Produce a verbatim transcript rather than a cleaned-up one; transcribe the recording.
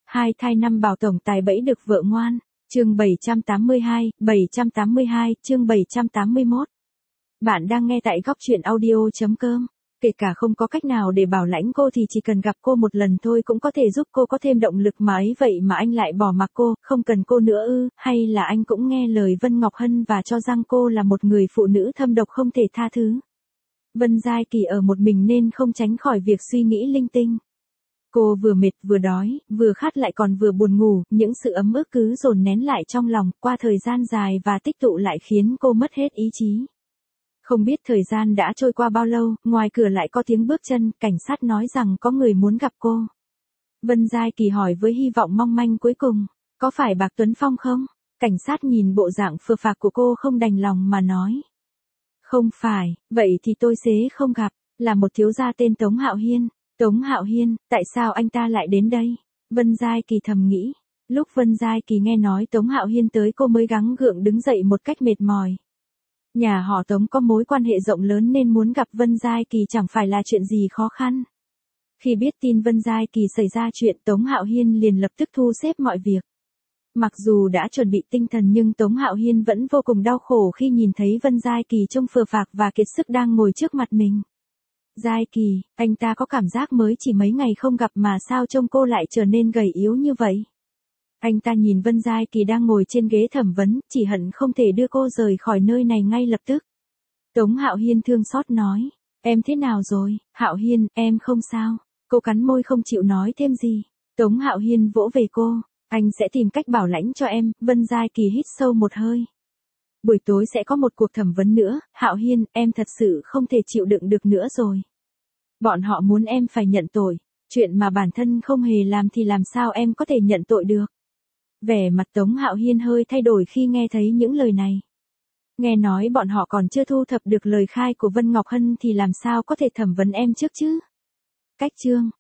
Hai thai năm bảo tổng tài bẫy được vợ ngoan. Chương bảy trăm tám mươi hai, bảy trăm tám mươi hai, chương bảy trăm tám mươi mốt. Bạn đang nghe tại góc truyện audio chấm com. Kể cả không có cách nào để bảo lãnh cô thì chỉ cần gặp cô một lần thôi cũng có thể giúp cô có thêm động lực mà ấy, vậy mà anh lại bỏ mặc cô, không cần cô nữa ư? Hay là anh cũng nghe lời Vân Ngọc Hân và cho rằng cô là một người phụ nữ thâm độc không thể tha thứ? Vân Giai Kỳ ở một mình nên không tránh khỏi việc suy nghĩ linh tinh. Cô vừa mệt vừa đói, vừa khát lại còn vừa buồn ngủ, những sự ấm ức cứ dồn nén lại trong lòng, qua thời gian dài và tích tụ lại khiến cô mất hết ý chí. Không biết thời gian đã trôi qua bao lâu, ngoài cửa lại có tiếng bước chân, cảnh sát nói rằng có người muốn gặp cô. Vân Giai Kỳ hỏi với hy vọng mong manh cuối cùng, có phải Bạc Tuấn Phong không? Cảnh sát nhìn bộ dạng phờ phạc của cô không đành lòng mà nói. Không phải, vậy thì tôi xế không gặp, là một thiếu gia tên Tống Hạo Hiên. Tống Hạo Hiên, tại sao anh ta lại đến đây? Vân Giai Kỳ thầm nghĩ. Lúc Vân Giai Kỳ nghe nói Tống Hạo Hiên tới cô mới gắng gượng đứng dậy một cách mệt mỏi. Nhà họ Tống có mối quan hệ rộng lớn nên muốn gặp Vân Giai Kỳ chẳng phải là chuyện gì khó khăn. Khi biết tin Vân Giai Kỳ xảy ra chuyện, Tống Hạo Hiên liền lập tức thu xếp mọi việc. Mặc dù đã chuẩn bị tinh thần nhưng Tống Hạo Hiên vẫn vô cùng đau khổ khi nhìn thấy Vân Giai Kỳ trông phờ phạc và kiệt sức đang ngồi trước mặt mình. Giai Kỳ, anh ta có cảm giác mới chỉ mấy ngày không gặp mà sao trông cô lại trở nên gầy yếu như vậy? Anh ta nhìn Vân Giai Kỳ đang ngồi trên ghế thẩm vấn, chỉ hận không thể đưa cô rời khỏi nơi này ngay lập tức. Tống Hạo Hiên thương xót nói, em thế nào rồi? Hạo Hiên, em không sao. Cô cắn môi không chịu nói thêm gì. Tống Hạo Hiên vỗ về cô, anh sẽ tìm cách bảo lãnh cho em. Vân Giai Kỳ hít sâu một hơi. Buổi tối sẽ có một cuộc thẩm vấn nữa, Hạo Hiên, em thật sự không thể chịu đựng được nữa rồi. Bọn họ muốn em phải nhận tội, chuyện mà bản thân không hề làm thì làm sao em có thể nhận tội được. Vẻ mặt Tống Hạo Hiên hơi thay đổi khi nghe thấy những lời này. Nghe nói bọn họ còn chưa thu thập được lời khai của Vân Ngọc Hân thì làm sao có thể thẩm vấn em trước chứ. Cách chương,